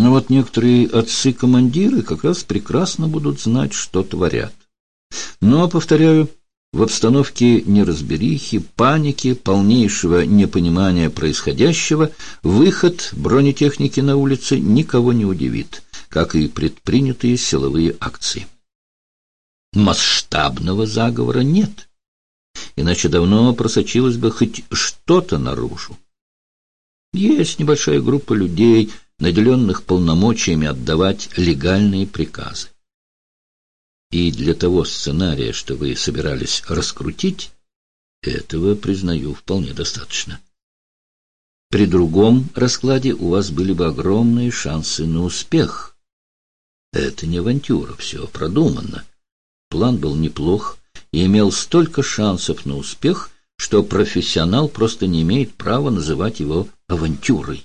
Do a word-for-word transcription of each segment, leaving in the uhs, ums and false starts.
Но вот некоторые отцы-командиры как раз прекрасно будут знать, что творят. Но, повторяю, в обстановке неразберихи, паники, полнейшего непонимания происходящего выход бронетехники на улице никого не удивит, как и предпринятые силовые акции. Масштабного заговора нет, иначе давно просочилось бы хоть что-то наружу. Есть небольшая группа людей, наделенных полномочиями отдавать легальные приказы. И для того сценария, что вы собирались раскрутить, этого, признаю, вполне достаточно. При другом раскладе у вас были бы огромные шансы на успех. Это не авантюра, все продумано. План был неплох и имел столько шансов на успех, что профессионал просто не имеет права называть его авантюрой.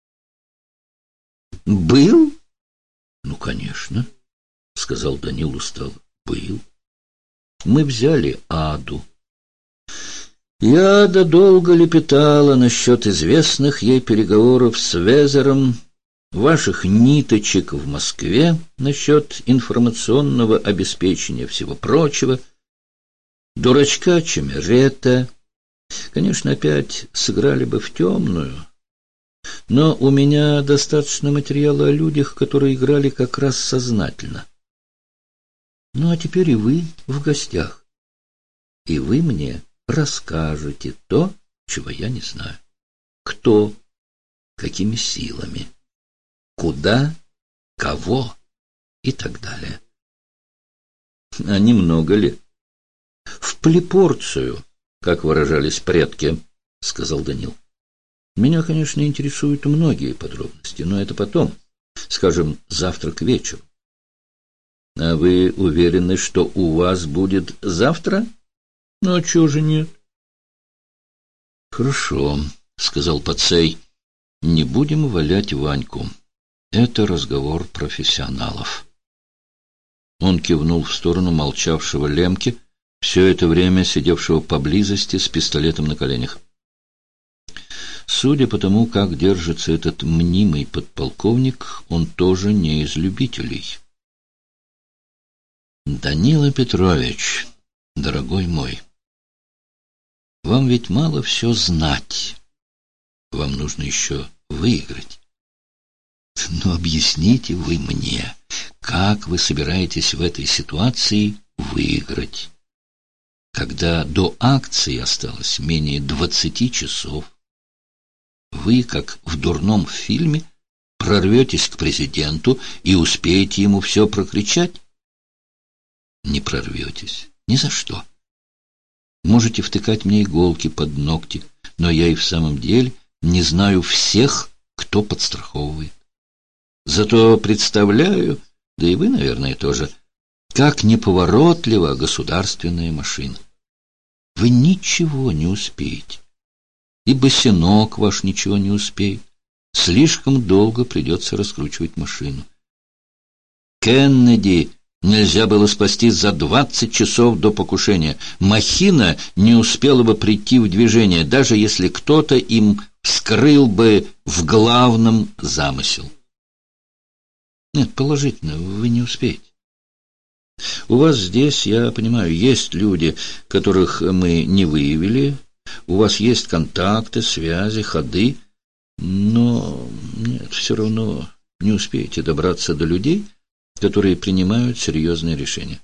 «Был? Ну, конечно», — сказал Данил устало. «Был. Мы взяли Аду. И Ада долго лепетала насчет известных ей переговоров с Везером, ваших ниточек в Москве насчет информационного обеспечения всего прочего, дурачка Чемерета. Конечно, опять сыграли бы в темную, но у меня достаточно материала о людях, которые играли как раз сознательно. Ну, а теперь и вы в гостях, и вы мне расскажете то, чего я не знаю. Кто, какими силами, куда, кого и так далее. А немного ли? В плепорцию, как выражались предки, — сказал Данил. Меня, конечно, интересуют многие подробности, но это потом, скажем, завтра к вечеру. А вы уверены, что у вас будет завтра? Ну, а чего же нет? Хорошо, — сказал Пацей, — не будем валять Ваньку. Это разговор профессионалов. Он кивнул в сторону молчавшего Лемки, все это время сидевшего поблизости с пистолетом на коленях. Судя по тому, как держится этот мнимый подполковник, он тоже не из любителей. Данила Петрович, дорогой мой, вам ведь мало все знать. Вам нужно еще выиграть. Но объясните вы мне, как вы собираетесь в этой ситуации выиграть, когда до акции осталось менее двадцати часов? Вы, как в дурном фильме, прорветесь к президенту и успеете ему все прокричать? Не прорветесь. Ни за что. Можете втыкать мне иголки под ногти, но я и в самом деле не знаю всех, кто подстраховывает. Зато представляю, да и вы, наверное, тоже, как неповоротлива государственная машина. Вы ничего не успеете. И босинок ваш ничего не успеет. Слишком долго придется раскручивать машину. Кеннеди нельзя было спасти за двадцать часов до покушения. Махина не успела бы прийти в движение, даже если кто-то им вскрыл бы в главном замысел. Нет, положительно, вы не успеете. У вас здесь, я понимаю, есть люди, которых мы не выявили. У вас есть контакты, связи, ходы, но нет, все равно не успеете добраться до людей, которые принимают серьезные решения.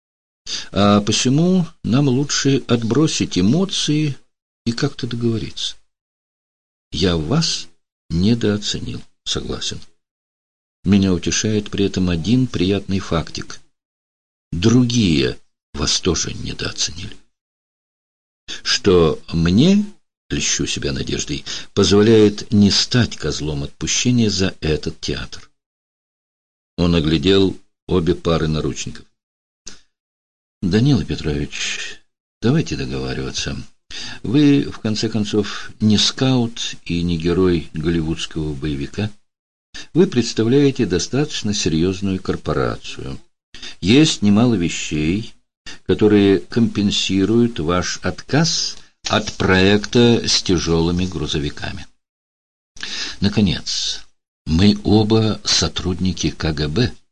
А посему нам лучше отбросить эмоции и как-то договориться. Я вас недооценил, согласен. Меня утешает при этом один приятный фактик. Другие вас тоже недооценили. Что мне, льщу себя надеждой, позволяет не стать козлом отпущения за этот театр. Он оглядел обе пары наручников. Данила Петрович, давайте договариваться. Вы, в конце концов, не скаут и не герой голливудского боевика. Вы представляете достаточно серьезную корпорацию. Есть немало вещей, которые компенсируют ваш отказ от проекта с тяжелыми грузовиками. Наконец, Мы оба сотрудники ка гэ бэ.